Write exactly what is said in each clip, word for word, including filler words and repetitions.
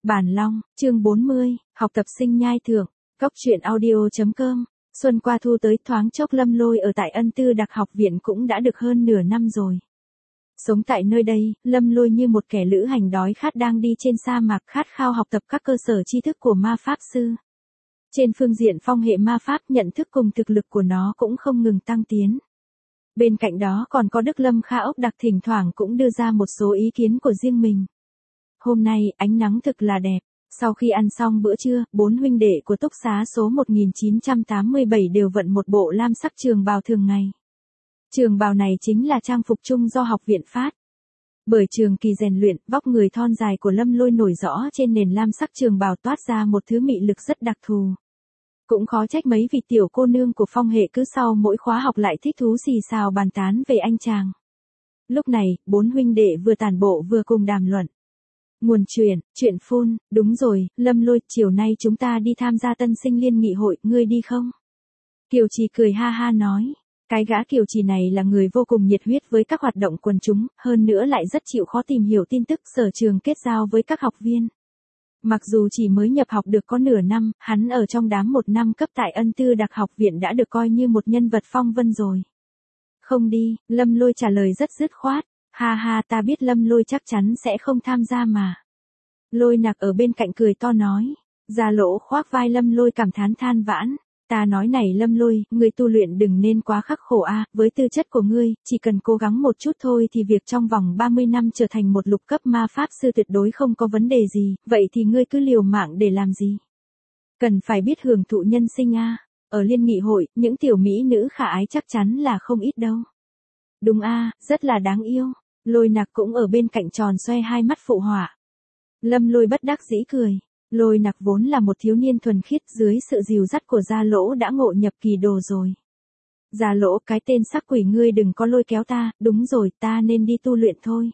Bản Long, chương bốn mươi, học tập sinh nhai thượng, Cốc truyện audio chấm com. Xuân qua thu tới, thoáng chốc Lâm Lôi ở tại Ân Tư Đặc học viện cũng đã được hơn nửa năm rồi. Sống tại nơi đây, Lâm Lôi như một kẻ lữ hành đói khát đang đi trên sa mạc, khát khao học tập các cơ sở tri thức của ma pháp sư. Trên phương diện phong hệ ma pháp, nhận thức cùng thực lực của nó cũng không ngừng tăng tiến. Bên cạnh đó còn có Đức Lâm Kha Ốc Đặc thỉnh thoảng cũng đưa ra một số ý kiến của riêng mình. Hôm nay, ánh nắng thực là đẹp. Sau khi ăn xong bữa trưa, bốn huynh đệ của túc xá số một nghìn chín trăm tám mươi bảy đều vận một bộ lam sắc trường bào thường ngày. Trường bào này chính là trang phục chung do học viện phát. Bởi trường kỳ rèn luyện, vóc người thon dài của Lâm Lôi nổi rõ trên nền lam sắc trường bào toát ra một thứ mị lực rất đặc thù. Cũng khó trách mấy vị tiểu cô nương của phong hệ cứ sau mỗi khóa học lại thích thú xì xào bàn tán về anh chàng. Lúc này, bốn huynh đệ vừa tản bộ vừa cùng đàm luận. Nguồn truyền, chuyện phun, đúng rồi, Lâm Lôi, chiều nay chúng ta đi tham gia tân sinh liên nghị hội, ngươi đi không? Kiều Trì cười ha ha nói, cái gã Kiều Trì này là người vô cùng nhiệt huyết với các hoạt động quần chúng, hơn nữa lại rất chịu khó tìm hiểu tin tức, sở trường kết giao với các học viên. Mặc dù chỉ mới nhập học được có nửa năm, hắn ở trong đám một năm cấp tại Ân Tư Đặc học viện đã được coi như một nhân vật phong vân rồi. Không đi, Lâm Lôi trả lời rất dứt khoát. Ha ha, ta biết Lâm Lôi chắc chắn sẽ không tham gia mà. Lôi Nặc ở bên cạnh cười to nói. Gia Lỗ khoác vai Lâm Lôi cảm thán than vãn. Ta nói này Lâm Lôi, ngươi tu luyện đừng nên quá khắc khổ a, với tư chất của ngươi, chỉ cần cố gắng một chút thôi thì việc trong vòng ba mươi năm trở thành một lục cấp ma pháp sư tuyệt đối không có vấn đề gì, vậy thì ngươi cứ liều mạng để làm gì? Cần phải biết hưởng thụ nhân sinh a. Ở liên nghị hội, những tiểu mỹ nữ khả ái chắc chắn là không ít đâu. Đúng a, rất là đáng yêu. Lôi Nặc cũng ở bên cạnh tròn xoe hai mắt phụ họa. Lâm Lôi bất đắc dĩ cười. Lôi Nặc vốn là một thiếu niên thuần khiết, dưới sự dìu dắt của Gia Lỗ đã ngộ nhập kỳ đồ rồi. Gia Lỗ, cái tên sắc quỷ ngươi đừng có lôi kéo ta, đúng rồi, ta nên đi tu luyện thôi.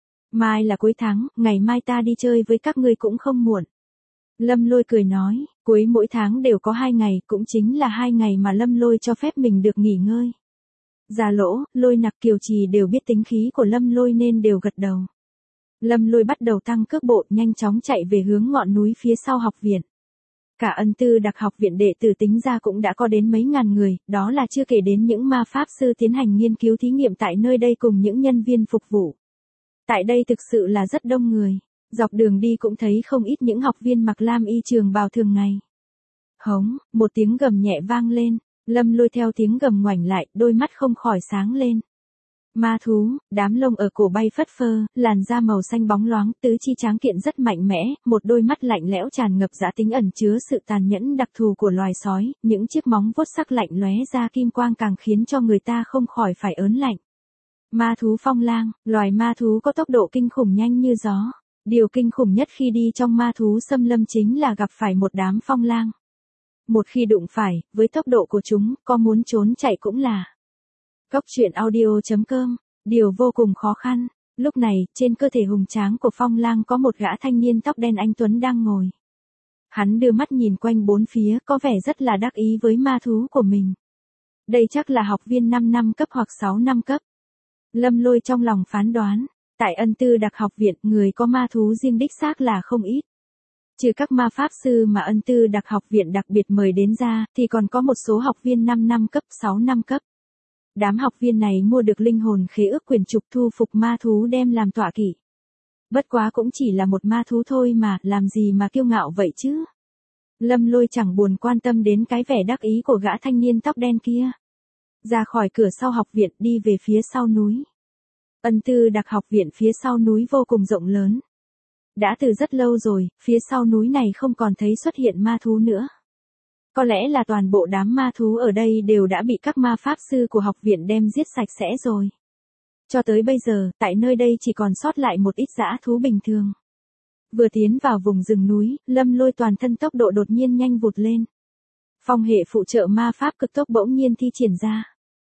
Mai là cuối tháng, ngày mai ta đi chơi với các ngươi cũng không muộn. Lâm Lôi cười nói, cuối mỗi tháng đều có hai ngày, cũng chính là hai ngày mà Lâm Lôi cho phép mình được nghỉ ngơi. Gia Lỗ, Lôi Nặc, Kiều Trì đều biết tính khí của Lâm Lôi nên đều gật đầu. Lâm Lôi bắt đầu tăng cước bộ, nhanh chóng chạy về hướng ngọn núi phía sau học viện. Cả Ân Tư Đặc học viện đệ tử tính ra cũng đã có đến mấy ngàn người, đó là chưa kể đến những ma pháp sư tiến hành nghiên cứu thí nghiệm tại nơi đây cùng những nhân viên phục vụ. Tại đây thực sự là rất đông người, dọc đường đi cũng thấy không ít những học viên mặc lam y trường bào thường ngày. Hống, một tiếng gầm nhẹ vang lên. Lâm Lôi theo tiếng gầm ngoảnh lại, đôi mắt không khỏi sáng lên. Ma thú, đám lông ở cổ bay phất phơ, làn da màu xanh bóng loáng, tứ chi tráng kiện rất mạnh mẽ, một đôi mắt lạnh lẽo tràn ngập dã tính ẩn chứa sự tàn nhẫn đặc thù của loài sói, những chiếc móng vuốt sắc lạnh lóe ra kim quang càng khiến cho người ta không khỏi phải ớn lạnh. Ma thú phong lang, loài ma thú có tốc độ kinh khủng nhanh như gió. Điều kinh khủng nhất khi đi trong ma thú xâm lâm chính là gặp phải một đám phong lang. Một khi đụng phải, với tốc độ của chúng, có muốn trốn chạy cũng là. Cốc truyện audio chấm com, điều vô cùng khó khăn. Lúc này, trên cơ thể hùng tráng của phong lang có một gã thanh niên tóc đen anh tuấn đang ngồi. Hắn đưa mắt nhìn quanh bốn phía, có vẻ rất là đắc ý với ma thú của mình. Đây chắc là học viên năm năm cấp hoặc sáu năm cấp. Lâm Lôi trong lòng phán đoán, tại Ân Tư Đặc học viện, người có ma thú riêng đích xác là không ít. Trừ các ma pháp sư mà Ân Tư Đặc học viện đặc biệt mời đến ra, thì còn có một số học viên năm năm cấp, sáu năm cấp. Đám học viên này mua được linh hồn khế ước quyển trục thu phục ma thú đem làm tọa kỵ. Bất quá cũng chỉ là một ma thú thôi mà, làm gì mà kiêu ngạo vậy chứ? Lâm Lôi chẳng buồn quan tâm đến cái vẻ đắc ý của gã thanh niên tóc đen kia. Ra khỏi cửa sau học viện đi về phía sau núi. Ân Tư Đặc học viện phía sau núi vô cùng rộng lớn. Đã từ rất lâu rồi, phía sau núi này không còn thấy xuất hiện ma thú nữa. Có lẽ là toàn bộ đám ma thú ở đây đều đã bị các ma pháp sư của học viện đem giết sạch sẽ rồi. Cho tới bây giờ, tại nơi đây chỉ còn sót lại một ít dã thú bình thường. Vừa tiến vào vùng rừng núi, Lâm Lôi toàn thân tốc độ đột nhiên nhanh vụt lên. Phong hệ phụ trợ ma pháp cực tốc bỗng nhiên thi triển ra.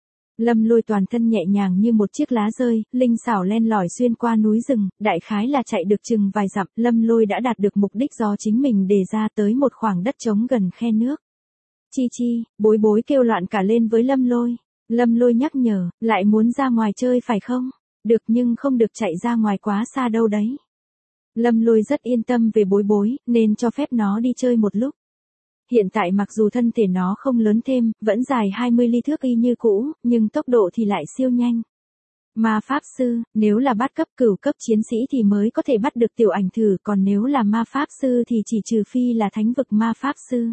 Lâm Lôi toàn thân nhẹ nhàng như một chiếc lá rơi, linh xảo len lỏi xuyên qua núi rừng, đại khái là chạy được chừng vài dặm, Lâm Lôi đã đạt được mục đích do chính mình đề ra tới một khoảng đất trống gần khe nước. Chi chi, bối bối kêu loạn cả lên với Lâm Lôi. Lâm Lôi nhắc nhở, lại muốn ra ngoài chơi phải không? Được nhưng không được chạy ra ngoài quá xa đâu đấy. Lâm Lôi rất yên tâm về Bối Bối, nên cho phép nó đi chơi một lúc. Hiện tại mặc dù thân thể nó không lớn thêm, vẫn dài hai mươi ly thước y như cũ, nhưng tốc độ thì lại siêu nhanh. Ma Pháp Sư, nếu là bắt cấp cửu cấp chiến sĩ thì mới có thể bắt được Tiểu Ảnh Thử, còn nếu là Ma Pháp Sư thì chỉ trừ phi là thánh vực Ma Pháp Sư.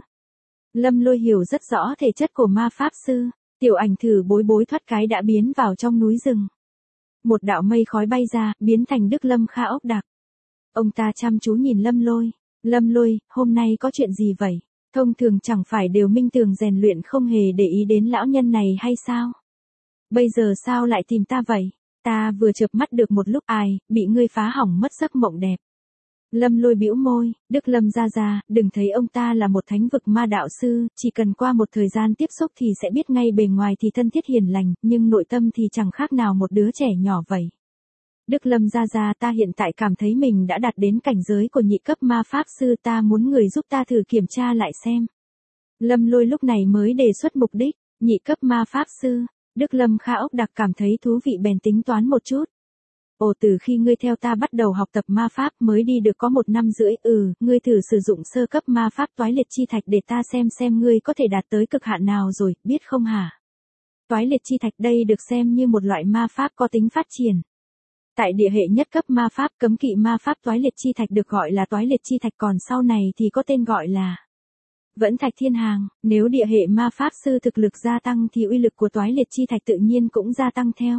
Lâm Lôi hiểu rất rõ thể chất của Ma Pháp Sư, Tiểu Ảnh Thử Bối Bối thoát cái đã biến vào trong núi rừng. Một đạo mây khói bay ra, biến thành Đức Lâm Kha ốc đặc. Ông ta chăm chú nhìn Lâm Lôi, Lâm Lôi, hôm nay có chuyện gì vậy? Thông thường chẳng phải đều minh tường rèn luyện không hề để ý đến lão nhân này hay sao? Bây giờ sao lại tìm ta vậy? Ta vừa chợp mắt được một lúc ai, bị ngươi phá hỏng mất giấc mộng đẹp. Lâm Lôi bĩu môi, Đức Lâm gia gia, đừng thấy ông ta là một thánh vực ma đạo sư, chỉ cần qua một thời gian tiếp xúc thì sẽ biết ngay bề ngoài thì thân thiết hiền lành, nhưng nội tâm thì chẳng khác nào một đứa trẻ nhỏ vậy. Đức Lâm gia gia, ta hiện tại cảm thấy mình đã đạt đến cảnh giới của nhị cấp ma pháp sư, ta muốn người giúp ta thử kiểm tra lại xem. Lâm Lôi lúc này mới đề xuất mục đích, nhị cấp ma pháp sư. Đức Lâm Kha ốc đặc cảm thấy thú vị bèn tính toán một chút. Ồ, từ khi ngươi theo ta bắt đầu học tập ma pháp mới đi được có một năm rưỡi, ừ, ngươi thử sử dụng sơ cấp ma pháp toái liệt chi thạch để ta xem xem ngươi có thể đạt tới cực hạn nào rồi, biết không hả? Toái liệt chi thạch đây được xem như một loại ma pháp có tính phát triển. Tại địa hệ nhất cấp ma pháp, cấm kỵ ma pháp toái liệt chi thạch được gọi là toái liệt chi thạch, còn sau này thì có tên gọi là Vẫn Thạch Thiên Hàng. Nếu địa hệ ma pháp sư thực lực gia tăng thì uy lực của toái liệt chi thạch tự nhiên cũng gia tăng theo.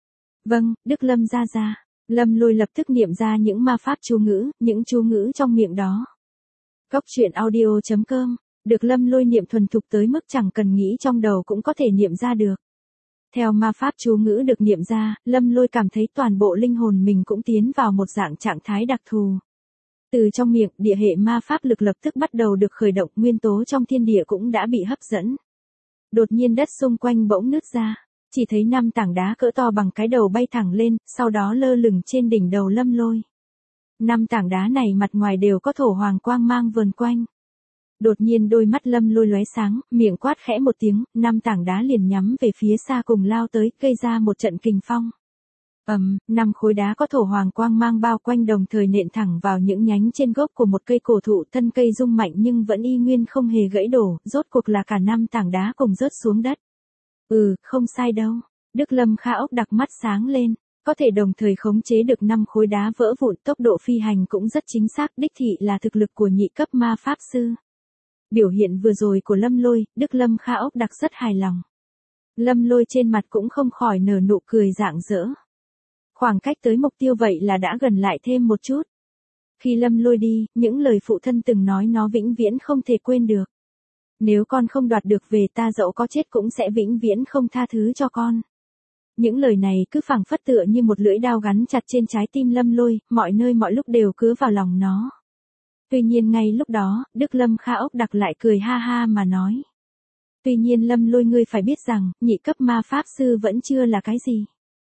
Vâng, Đức Lâm gia gia. Lâm Lôi lập tức niệm ra những ma pháp chú ngữ, những chú ngữ trong miệng đó. Cốc truyện audio chấm com, được Lâm Lôi niệm thuần thục tới mức chẳng cần nghĩ trong đầu cũng có thể niệm ra được. Theo ma pháp chú ngữ được niệm ra, Lâm Lôi cảm thấy toàn bộ linh hồn mình cũng tiến vào một dạng trạng thái đặc thù. Từ trong miệng, địa hệ ma pháp lực lập tức bắt đầu được khởi động, nguyên tố trong thiên địa cũng đã bị hấp dẫn. Đột nhiên đất xung quanh bỗng nứt ra, chỉ thấy năm tảng đá cỡ to bằng cái đầu bay thẳng lên, sau đó lơ lửng trên đỉnh đầu Lâm Lôi. Năm tảng đá này mặt ngoài đều có thổ hoàng quang mang vờn quanh. Đột nhiên đôi mắt Lâm Lôi lóe sáng, miệng quát khẽ một tiếng, năm tảng đá liền nhắm về phía xa cùng lao tới, gây ra một trận kình phong. Ầm, um, năm khối đá có thổ hoàng quang mang bao quanh đồng thời nện thẳng vào những nhánh trên gốc của một cây cổ thụ, thân cây rung mạnh nhưng vẫn y nguyên không hề gãy đổ, rốt cuộc là cả năm tảng đá cùng rớt xuống đất. Ừ, không sai đâu. Đức Lâm Kha ốc đặc mắt sáng lên, có thể đồng thời khống chế được năm khối đá vỡ vụn, tốc độ phi hành cũng rất chính xác, đích thị là thực lực của nhị cấp ma pháp sư. Biểu hiện vừa rồi của Lâm Lôi, Đức Lâm Kha ốc đặc rất hài lòng. Lâm Lôi trên mặt cũng không khỏi nở nụ cười rạng rỡ. Khoảng cách tới mục tiêu vậy là đã gần lại thêm một chút. Khi Lâm Lôi đi, những lời phụ thân từng nói nó vĩnh viễn không thể quên được. Nếu con không đoạt được về, ta dẫu có chết cũng sẽ vĩnh viễn không tha thứ cho con. Những lời này cứ phảng phất tựa như một lưỡi dao gắn chặt trên trái tim Lâm Lôi, mọi nơi mọi lúc đều cứ vào lòng nó. Tuy nhiên ngay lúc đó, Đức Lâm Kha ốc đặc lại cười ha ha mà nói. Tuy nhiên Lâm Lôi, ngươi phải biết rằng, nhị cấp ma pháp sư vẫn chưa là cái gì.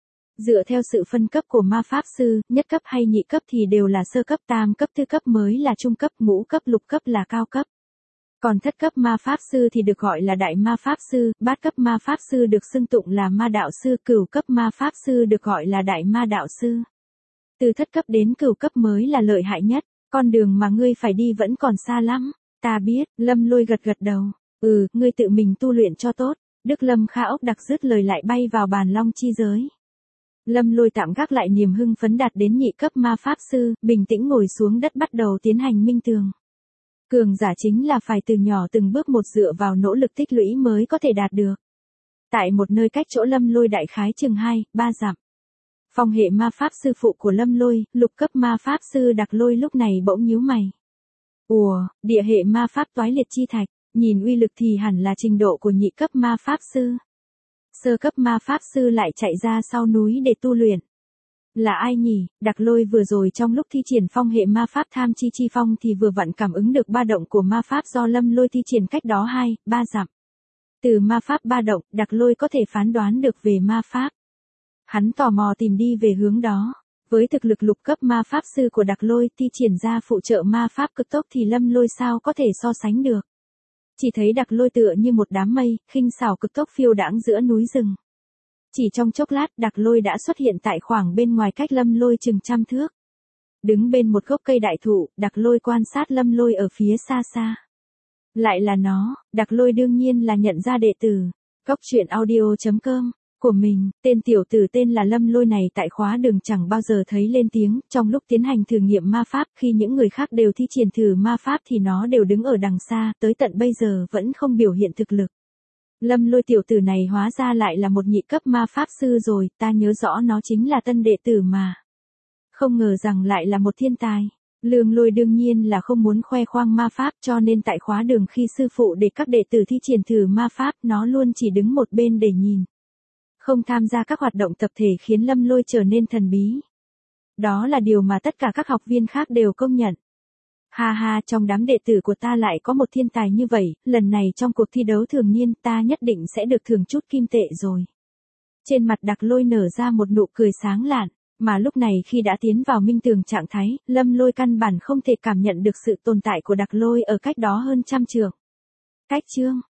Dựa theo sự phân cấp của ma pháp sư, nhất cấp hay nhị cấp thì đều là sơ cấp, tam cấp, tư cấp mới là trung cấp, ngũ cấp, lục cấp là cao cấp. Còn thất cấp ma pháp sư thì được gọi là đại ma pháp sư, bát cấp ma pháp sư được xưng tụng là ma đạo sư, cửu cấp ma pháp sư được gọi là đại ma đạo sư. Từ thất cấp đến cửu cấp mới là lợi hại nhất, con đường mà ngươi phải đi vẫn còn xa lắm. Ta biết, Lâm Lôi gật gật đầu. Ừ, ngươi tự mình tu luyện cho tốt. Đức Lâm Kha ốc đặc dứt lời lại bay vào bàn long chi giới. Lâm Lôi tạm gác lại niềm hưng phấn đạt đến nhị cấp ma pháp sư, bình tĩnh ngồi xuống đất bắt đầu tiến hành minh tường. Cường giả chính là phải từ nhỏ từng bước một dựa vào nỗ lực tích lũy mới có thể đạt được. Tại một nơi cách chỗ Lâm Lôi đại khái chừng hai, ba dặm. Phong hệ ma pháp sư phụ của Lâm Lôi, lục cấp ma pháp sư Đặc Lôi lúc này bỗng nhíu mày. Ủa, địa hệ ma pháp toái liệt chi thạch, nhìn uy lực thì hẳn là trình độ của nhị cấp ma pháp sư. Sơ cấp ma pháp sư lại chạy ra sau núi để tu luyện. Là ai nhỉ? Đặc Lôi vừa rồi trong lúc thi triển phong hệ ma pháp tham chi chi phong thì vừa vặn cảm ứng được ba động của ma pháp do Lâm Lôi thi triển cách đó hai, ba dặm. Từ ma pháp ba động, Đặc Lôi có thể phán đoán được về ma pháp. Hắn tò mò tìm đi về hướng đó. Với thực lực lục cấp ma pháp sư của Đặc Lôi thi triển ra phụ trợ ma pháp cực tốc thì Lâm Lôi sao có thể so sánh được. Chỉ thấy Đặc Lôi tựa như một đám mây, khinh xảo cực tốc phiêu đãng giữa núi rừng. Chỉ trong chốc lát, Đặc Lôi đã xuất hiện tại khoảng bên ngoài cách Lâm Lôi chừng trăm thước. Đứng bên một gốc cây đại thụ, Đặc Lôi quan sát Lâm Lôi ở phía xa xa. Lại là nó, Đặc Lôi đương nhiên là nhận ra đệ tử. Cóc truyện audio chấm com của mình, tên tiểu tử tên là Lâm Lôi này tại khóa đường chẳng bao giờ thấy lên tiếng, trong lúc tiến hành thử nghiệm ma pháp khi những người khác đều thi triển thử ma pháp thì nó đều đứng ở đằng xa, tới tận bây giờ vẫn không biểu hiện thực lực. Lâm Lôi tiểu tử này hóa ra lại là một nhị cấp ma pháp sư rồi, ta nhớ rõ nó chính là tân đệ tử mà. Không ngờ rằng lại là một thiên tài. Lương Lôi đương nhiên là không muốn khoe khoang ma pháp cho nên tại khóa đường khi sư phụ để các đệ tử thi triển thử ma pháp nó luôn chỉ đứng một bên để nhìn. Không tham gia các hoạt động tập thể khiến Lâm Lôi trở nên thần bí. Đó là điều mà tất cả các học viên khác đều công nhận. Ha ha, trong đám đệ tử của ta lại có một thiên tài như vậy, lần này trong cuộc thi đấu thường niên ta nhất định sẽ được thưởng chút kim tệ rồi. Trên mặt Đặc Lôi nở ra một nụ cười sáng lạn, mà lúc này khi đã tiến vào minh tường trạng thái, Lâm Lôi căn bản không thể cảm nhận được sự tồn tại của Đặc Lôi ở cách đó hơn trăm trượng. Cách chương